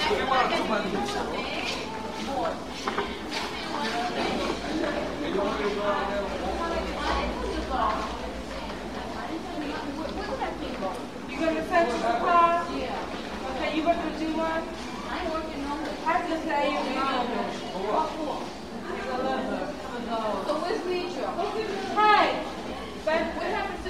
You going to send to the car? Okay, you going to do one? I just say you need a So where's Nietzsche? Hi. But we haven't